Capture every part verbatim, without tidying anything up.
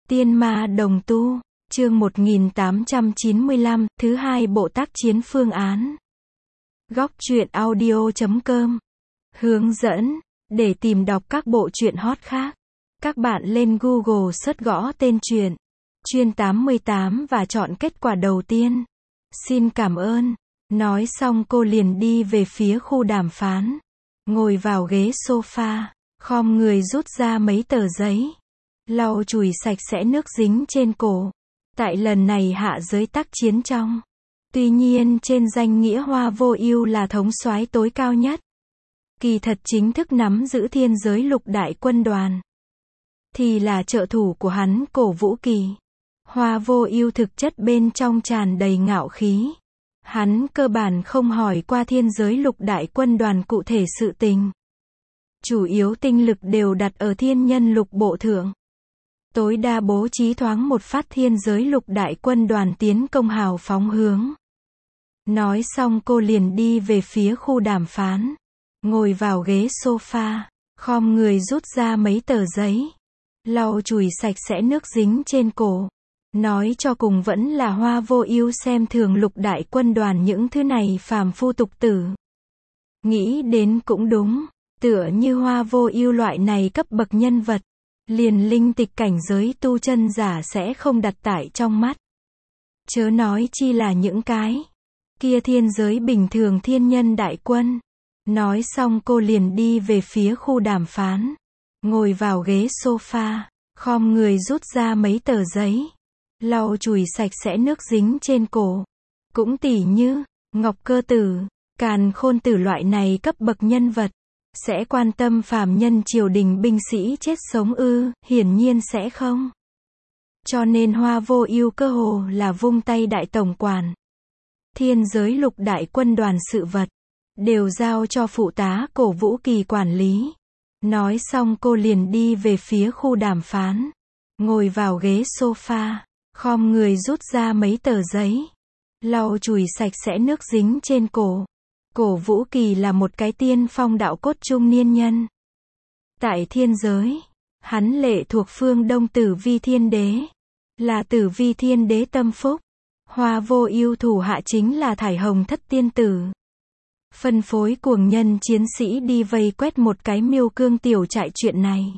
Tiên ma đồng tu, chương một nghìn tám trăm chín mươi lăm, thứ hai bộ tác chiến phương án. Góc truyện audio chấm com. Hướng dẫn, để tìm đọc các bộ truyện hot khác, các bạn lên Google search gõ tên truyện, Chuyên tám mươi tám và chọn kết quả đầu tiên. Xin cảm ơn. Nói xong cô liền đi về phía khu đàm phán. Ngồi vào ghế sofa, khom người rút ra mấy tờ giấy. Lau chùi sạch sẽ nước dính trên cổ. Tại lần này hạ giới tác chiến trong. Tuy nhiên trên danh nghĩa Hoa Vô Ưu là thống soái tối cao nhất. Kỳ thật chính thức nắm giữ thiên giới lục đại quân đoàn. Thì là trợ thủ của hắn Cổ Vũ Kỳ. Hoa Vô Ưu thực chất bên trong tràn đầy ngạo khí. Hắn cơ bản không hỏi qua thiên giới lục đại quân đoàn cụ thể sự tình. Chủ yếu tinh lực đều đặt ở thiên nhân lục bộ thượng. Tối đa bố trí thoáng một phát thiên giới lục đại quân đoàn tiến công hào phóng hướng. Nói xong cô liền đi về phía khu đàm phán. Ngồi vào ghế sofa, khom người rút ra mấy tờ giấy. Lau chùi sạch sẽ nước dính trên cổ. Nói cho cùng vẫn là Hoa Vô Ưu xem thường lục đại quân đoàn những thứ này phàm phu tục tử. Nghĩ đến cũng đúng, tựa như Hoa Vô Ưu loại này cấp bậc nhân vật, liền linh tịch cảnh giới tu chân giả sẽ không đặt tại trong mắt. Chớ nói chi là những cái kia thiên giới bình thường thiên nhân đại quân. Nói xong cô liền đi về phía khu đàm phán. Ngồi vào ghế sofa, khom người rút ra mấy tờ giấy. Lau chùi sạch sẽ nước dính trên cổ. Cũng tỉ như, Ngọc Cơ Tử, Càn Khôn Tử loại này cấp bậc nhân vật. Sẽ quan tâm phàm nhân triều đình binh sĩ chết sống ư, hiển nhiên sẽ không. Cho nên Hoa Vô Ưu cơ hồ là vung tay đại tổng quản. Thiên giới lục đại quân đoàn sự vật, đều giao cho phụ tá Cổ Vũ Kỳ quản lý. Nói xong cô liền đi về phía khu đàm phán. Ngồi vào ghế sofa, khom người rút ra mấy tờ giấy. Lau chùi sạch sẽ nước dính trên cổ. Cổ Vũ Kỳ là một cái tiên phong đạo cốt trung niên nhân. Tại thiên giới, hắn lệ thuộc phương Đông Tử Vi Thiên Đế. Là Tử Vi Thiên Đế tâm phúc. Hoa Vô Ưu thủ hạ chính là Thải Hồng Thất Tiên Tử. Phân phối cuồng nhân chiến sĩ đi vây quét một cái miêu cương tiểu trại chuyện này.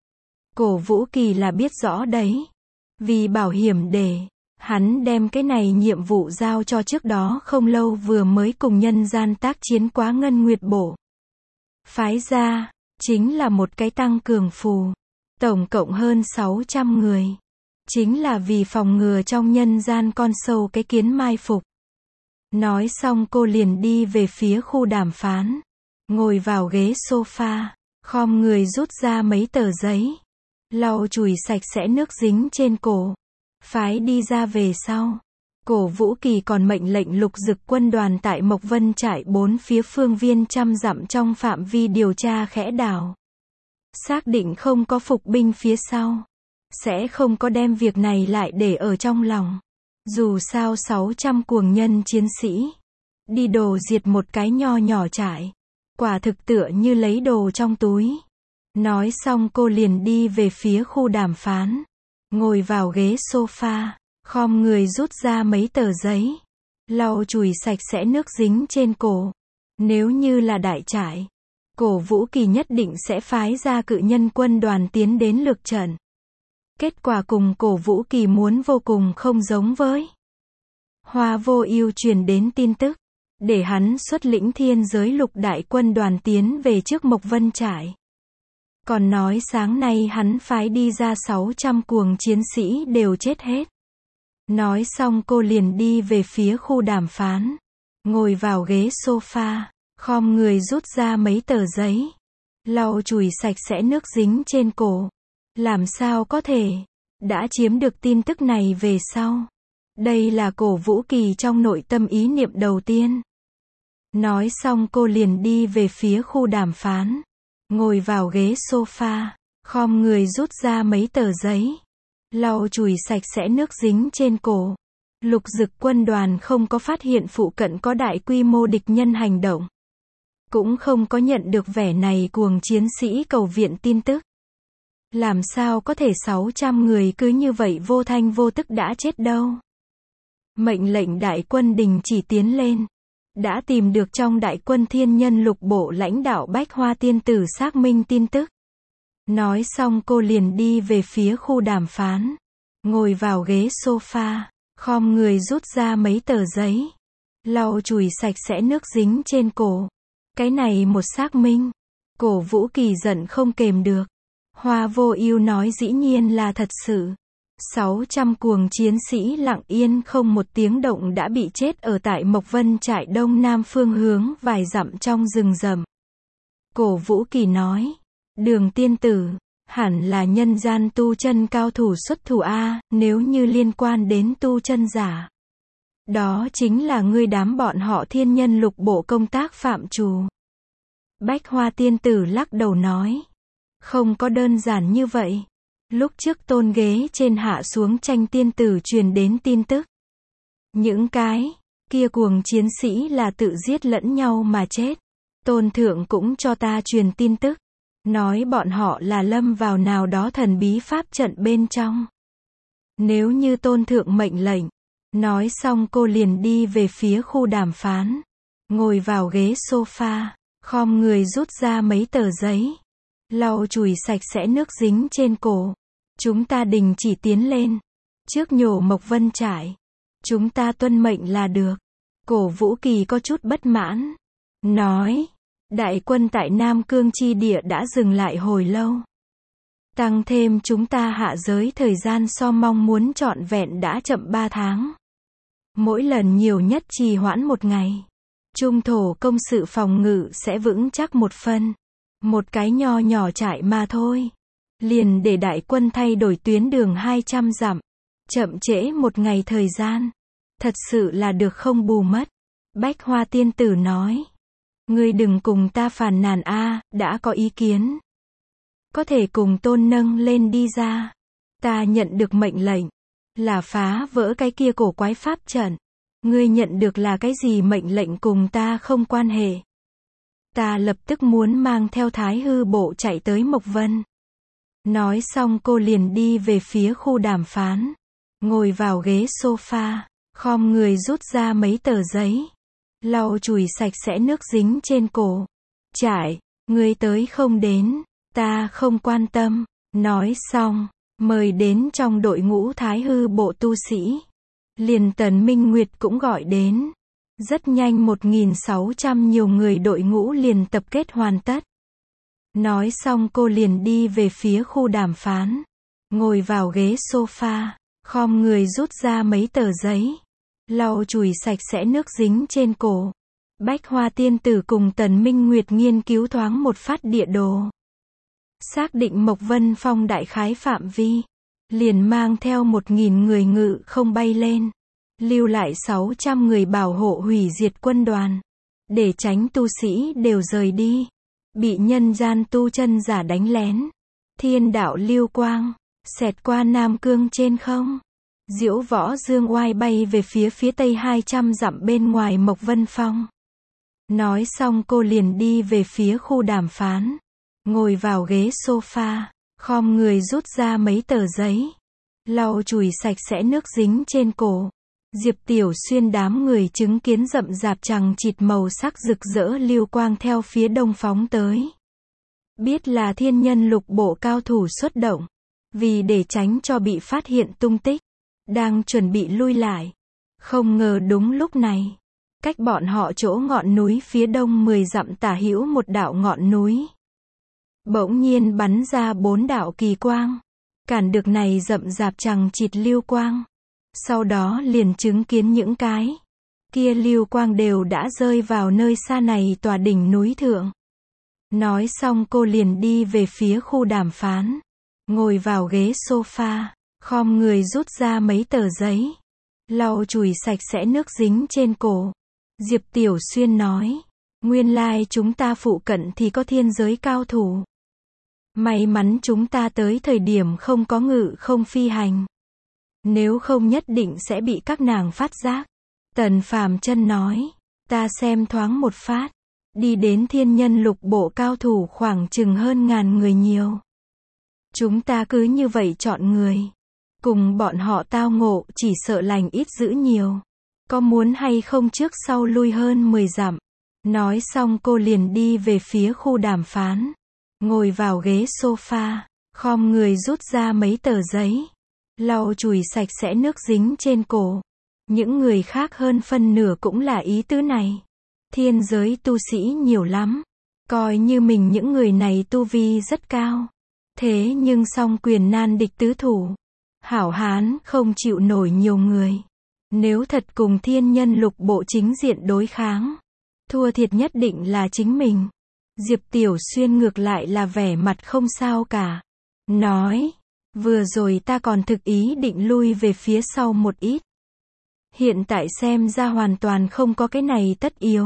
Cổ Vũ Kỳ là biết rõ đấy. Vì bảo hiểm để hắn đem cái này nhiệm vụ giao cho trước đó không lâu vừa mới cùng nhân gian tác chiến quá Ngân Nguyệt Bổ. Phái ra, chính là một cái tăng cường phù. Tổng cộng hơn sáu trăm người. Chính là vì phòng ngừa trong nhân gian con sâu cái kiến mai phục. Nói xong cô liền đi về phía khu đàm phán. Ngồi vào ghế sofa, khom người rút ra mấy tờ giấy. Lau chùi sạch sẽ nước dính trên cổ. Phái đi ra về sau. Cổ Vũ Kỳ còn mệnh lệnh lục dực quân đoàn tại Mộc Vân trại bốn phía phương viên trăm dặm trong phạm vi điều tra khẽ đảo. Xác định không có phục binh phía sau. Sẽ không có đem việc này lại để ở trong lòng. Dù sao sáu trăm cuồng nhân chiến sĩ. Đi đồ diệt một cái nho nhỏ trại. Quả thực tựa như lấy đồ trong túi. Nói xong cô liền đi về phía khu đàm phán. Ngồi vào ghế sofa, khom người rút ra mấy tờ giấy. Lau chùi sạch sẽ nước dính trên cổ. Nếu như là đại trại, Cổ Vũ Kỳ nhất định sẽ phái ra cự nhân quân đoàn tiến đến lược trận. Kết quả cùng Cổ Vũ Kỳ muốn vô cùng không giống với. Hoa Vô Ưu truyền đến tin tức, để hắn xuất lĩnh thiên giới lục đại quân đoàn tiến về trước Mộc Vân trại. Còn nói sáng nay hắn phái đi ra sáu trăm cuồng chiến sĩ đều chết hết. Nói xong cô liền đi về phía khu đàm phán. Ngồi vào ghế sofa, khom người rút ra mấy tờ giấy. Lau chùi sạch sẽ nước dính trên cổ. Làm sao có thể? Đã chiếm được tin tức này về sau. Đây là Cổ Vũ Kỳ trong nội tâm ý niệm đầu tiên. Nói xong cô liền đi về phía khu đàm phán. Ngồi vào ghế sofa, khom người rút ra mấy tờ giấy. Lau chùi sạch sẽ nước dính trên cổ. Lục dực quân đoàn không có phát hiện phụ cận có đại quy mô địch nhân hành động. Cũng không có nhận được vẻ này cuồng chiến sĩ cầu viện tin tức. Làm sao có thể sáu trăm người cứ như vậy vô thanh vô tức đã chết đâu. Mệnh lệnh đại quân đình chỉ tiến lên. Đã tìm được trong đại quân thiên nhân lục bộ lãnh đạo Bách Hoa tiên tử xác minh tin tức. Nói xong cô liền đi về phía khu đàm phán. Ngồi vào ghế sofa, khom người rút ra mấy tờ giấy. Lau chùi sạch sẽ nước dính trên cổ. Cái này một xác minh. Cổ Vũ Kỳ giận không kềm được. Hoa Vô Ưu nói dĩ nhiên là thật sự. sáu trăm cuồng chiến sĩ lặng yên không một tiếng động đã bị chết ở tại Mộc Vân trại đông nam phương hướng vài dặm trong rừng rậm. Cổ Vũ Kỳ nói, Đường tiên tử, hẳn là nhân gian tu chân cao thủ xuất thủ a, nếu như liên quan đến tu chân giả. Đó chính là ngươi đám bọn họ thiên nhân lục bộ công tác phạm trù. Bách Hoa tiên tử lắc đầu nói, không có đơn giản như vậy. Lúc trước Tôn ghế trên hạ xuống tranh tiên tử truyền đến tin tức. Những cái kia cuồng chiến sĩ là tự giết lẫn nhau mà chết. Tôn thượng cũng cho ta truyền tin tức. Nói bọn họ là lâm vào nào đó thần bí pháp trận bên trong. Nếu như Tôn thượng mệnh lệnh. Nói xong cô liền đi về phía khu đàm phán. Ngồi vào ghế sofa, khom người rút ra mấy tờ giấy. Lau chùi sạch sẽ nước dính trên cổ. Chúng ta đình chỉ tiến lên. Trước nhổ Mộc Vân trại. Chúng ta tuân mệnh là được. Cổ Vũ Kỳ có chút bất mãn. Nói, đại quân tại Nam Cương chi địa đã dừng lại hồi lâu. Tăng thêm chúng ta hạ giới thời gian so mong muốn trọn vẹn đã chậm ba tháng. Mỗi lần nhiều nhất trì hoãn một ngày. Trung thổ công sự phòng ngự sẽ vững chắc một phân. Một cái nho nhỏ trại mà thôi. Liền để đại quân thay đổi tuyến đường hai trăm dặm. Chậm trễ một ngày thời gian. Thật sự là được không bù mất. Bách Hoa tiên tử nói. Ngươi đừng cùng ta phàn nàn a, đã có ý kiến. Có thể cùng Tôn nâng lên đi ra. Ta nhận được mệnh lệnh. Là phá vỡ cái kia cổ quái pháp trận. Ngươi nhận được là cái gì mệnh lệnh cùng ta không quan hệ. Ta lập tức muốn mang theo Thái Hư bộ chạy tới Mộc Vân. Nói xong cô liền đi về phía khu đàm phán. Ngồi vào ghế sofa, khom người rút ra mấy tờ giấy. Lau chùi sạch sẽ nước dính trên cổ. Trải, ngươi tới không đến, ta không quan tâm. Nói xong, mời đến trong đội ngũ Thái Hư bộ tu sĩ. Liền Tần Minh Nguyệt cũng gọi đến. Rất nhanh một nghìn sáu trăm nhiều người đội ngũ liền tập kết hoàn tất. Nói xong cô liền đi về phía khu đàm phán. Ngồi vào ghế sofa, khom người rút ra mấy tờ giấy. Lau chùi sạch sẽ nước dính trên cổ. Bách Hoa tiên tử cùng Tần Minh Nguyệt nghiên cứu thoáng một phát địa đồ. Xác định Mộc Vân Phong đại khái phạm vi. Liền mang theo một nghìn người ngự không bay lên. Lưu lại sáu trăm người bảo hộ hủy diệt quân đoàn. Để tránh tu sĩ đều rời đi. Bị nhân gian tu chân giả đánh lén. Thiên đạo lưu quang. Xẹt qua Nam Cương trên không. Diễu Võ Dương Oai bay về phía phía tây hai trăm dặm bên ngoài Mộc Vân Phong. Nói xong cô liền đi về phía khu đàm phán. Ngồi vào ghế sofa, khom người rút ra mấy tờ giấy. Lau chùi sạch sẽ nước dính trên cổ. Diệp Tiểu Xuyên đám người chứng kiến rậm rạp chằng chịt màu sắc rực rỡ lưu quang theo phía đông phóng tới. Biết là thiên nhân lục bộ cao thủ xuất động. Vì để tránh cho bị phát hiện tung tích. Đang chuẩn bị lui lại. Không ngờ đúng lúc này. Cách bọn họ chỗ ngọn núi phía đông mười dặm tả hữu một đạo ngọn núi. Bỗng nhiên bắn ra bốn đạo kỳ quang. Cản được này rậm rạp chằng chịt lưu quang. Sau đó liền chứng kiến những cái kia lưu quang đều đã rơi vào nơi xa này tòa đỉnh núi thượng. Nói xong cô liền đi về phía khu đàm phán. Ngồi vào ghế sofa, khom người rút ra mấy tờ giấy. Lau chùi sạch sẽ nước dính trên cổ. Diệp Tiểu Xuyên nói. Nguyên lai chúng ta phụ cận thì có thiên giới cao thủ. May mắn chúng ta tới thời điểm không có ngự không phi hành. Nếu không nhất định sẽ bị các nàng phát giác. Tần Phàm Chân nói. Ta xem thoáng một phát. Đi đến thiên nhân lục bộ cao thủ khoảng chừng hơn ngàn người nhiều. Chúng ta cứ như vậy chọn người. Cùng bọn họ tao ngộ, chỉ sợ lành ít dữ nhiều. Có muốn hay không trước sau lui hơn mười dặm. Nói xong cô liền đi về phía khu đàm phán. Ngồi vào ghế sofa, khom người rút ra mấy tờ giấy. Lau chùi sạch sẽ nước dính trên cổ. Những người khác hơn phân nửa cũng là ý tứ này. Thiên giới tu sĩ nhiều lắm. Coi như mình những người này tu vi rất cao. Thế nhưng song quyền nan địch tứ thủ. Hảo hán không chịu nổi nhiều người. Nếu thật cùng thiên nhân lục bộ chính diện đối kháng, thua thiệt nhất định là chính mình. Diệp Tiểu Xuyên ngược lại là vẻ mặt không sao cả. Nói, vừa rồi ta còn thực ý định lui về phía sau một ít. Hiện tại xem ra hoàn toàn không có cái này tất yếu.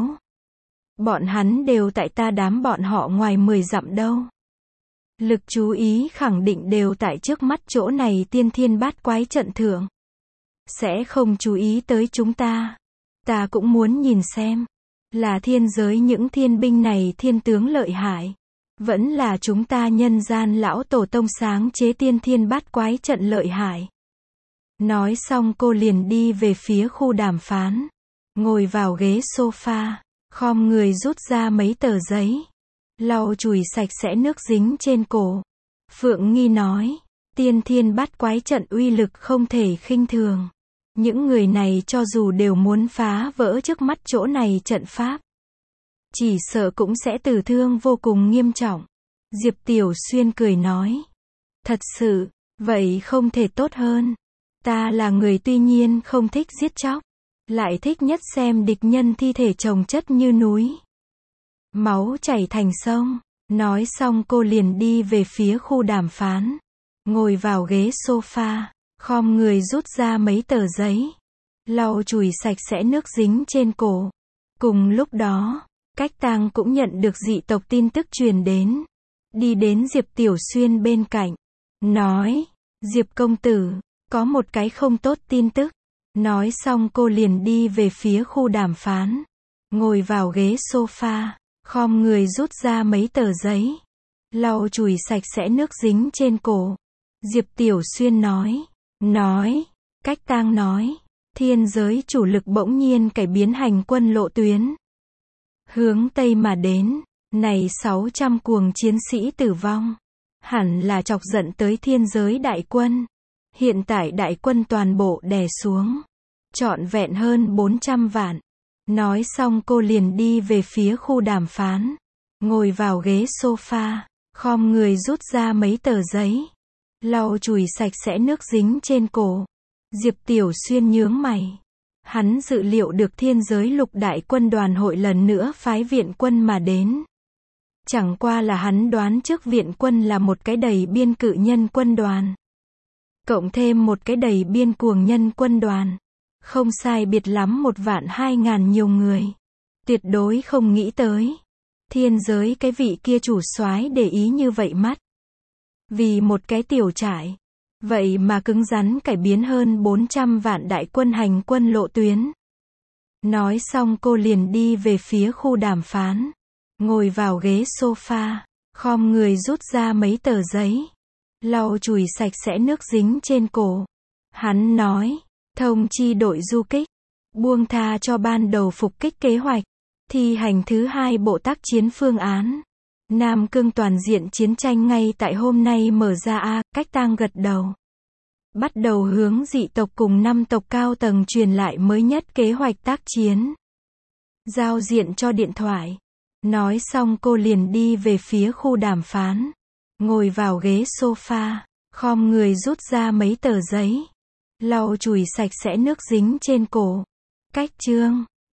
Bọn hắn đều tại ta đám bọn họ ngoài mười dặm đâu. Lực chú ý khẳng định đều tại trước mắt chỗ này tiên thiên bát quái trận thượng. Sẽ không chú ý tới chúng ta. Ta cũng muốn nhìn xem. Là thiên giới những thiên binh này thiên tướng lợi hại. Vẫn là chúng ta nhân gian lão tổ tông sáng chế tiên thiên bát quái trận lợi hại. Nói xong cô liền đi về phía khu đàm phán. Ngồi vào ghế sofa. Khom người rút ra mấy tờ giấy. Lau chùi sạch sẽ nước dính trên cổ. Phượng Nghi nói. Tiên thiên bát quái trận uy lực không thể khinh thường. Những người này cho dù đều muốn phá vỡ trước mắt chỗ này trận pháp. Chỉ sợ cũng sẽ tử thương vô cùng nghiêm trọng. Diệp Tiểu Xuyên cười nói. Thật sự, vậy không thể tốt hơn. Ta là người tuy nhiên không thích giết chóc. Lại thích nhất xem địch nhân thi thể chồng chất như núi. Máu chảy thành sông. Nói xong cô liền đi về phía khu đàm phán. Ngồi vào ghế sofa. Khom người rút ra mấy tờ giấy. Lau chùi sạch sẽ nước dính trên cổ. Cùng lúc đó, Cách Tang cũng nhận được dị tộc tin tức truyền đến. Đi đến Diệp Tiểu Xuyên bên cạnh. Nói, Diệp công tử, có một cái không tốt tin tức. Nói xong cô liền đi về phía khu đàm phán. Ngồi vào ghế sofa. Khom người rút ra mấy tờ giấy. Lau chùi sạch sẽ nước dính trên cổ. Diệp Tiểu Xuyên nói. Nói, Cách Tang nói, thiên giới chủ lực bỗng nhiên cải biến hành quân lộ tuyến. Hướng Tây mà đến, này sáu trăm cuồng chiến sĩ tử vong. Hẳn là chọc giận tới thiên giới đại quân. Hiện tại đại quân toàn bộ đè xuống. Trọn vẹn hơn bốn trăm vạn. Nói xong cô liền đi về phía khu đàm phán. Ngồi vào ghế sofa, khom người rút ra mấy tờ giấy. Lau chùi sạch sẽ nước dính trên cổ. Diệp Tiểu Xuyên nhướng mày. Hắn dự liệu được thiên giới lục đại quân đoàn hội lần nữa phái viện quân mà đến. Chẳng qua là hắn đoán trước viện quân là một cái đầy biên cự nhân quân đoàn. Cộng thêm một cái đầy biên cuồng nhân quân đoàn. Không sai biệt lắm một vạn hai ngàn nhiều người. Tuyệt đối không nghĩ tới. Thiên giới cái vị kia chủ soái để ý như vậy mắt. Vì một cái tiểu trại. Vậy mà cứng rắn cải biến hơn bốn trăm vạn đại quân hành quân lộ tuyến. Nói xong cô liền đi về phía khu đàm phán. Ngồi vào ghế sofa. Khom người rút ra mấy tờ giấy. Lau chùi sạch sẽ nước dính trên cổ. Hắn nói. Thông chi đội du kích. Buông tha cho ban đầu phục kích kế hoạch. Thi hành thứ hai bộ tác chiến phương án. Nam Cương toàn diện chiến tranh ngay tại hôm nay mở ra a. Cách Tang gật đầu. Bắt đầu hướng dị tộc cùng năm tộc cao tầng truyền lại mới nhất kế hoạch tác chiến. Giao diện cho điện thoại. Nói xong cô liền đi về phía khu đàm phán. Ngồi vào ghế sofa. Khom người rút ra mấy tờ giấy. Lau chùi sạch sẽ nước dính trên cổ. Cách chương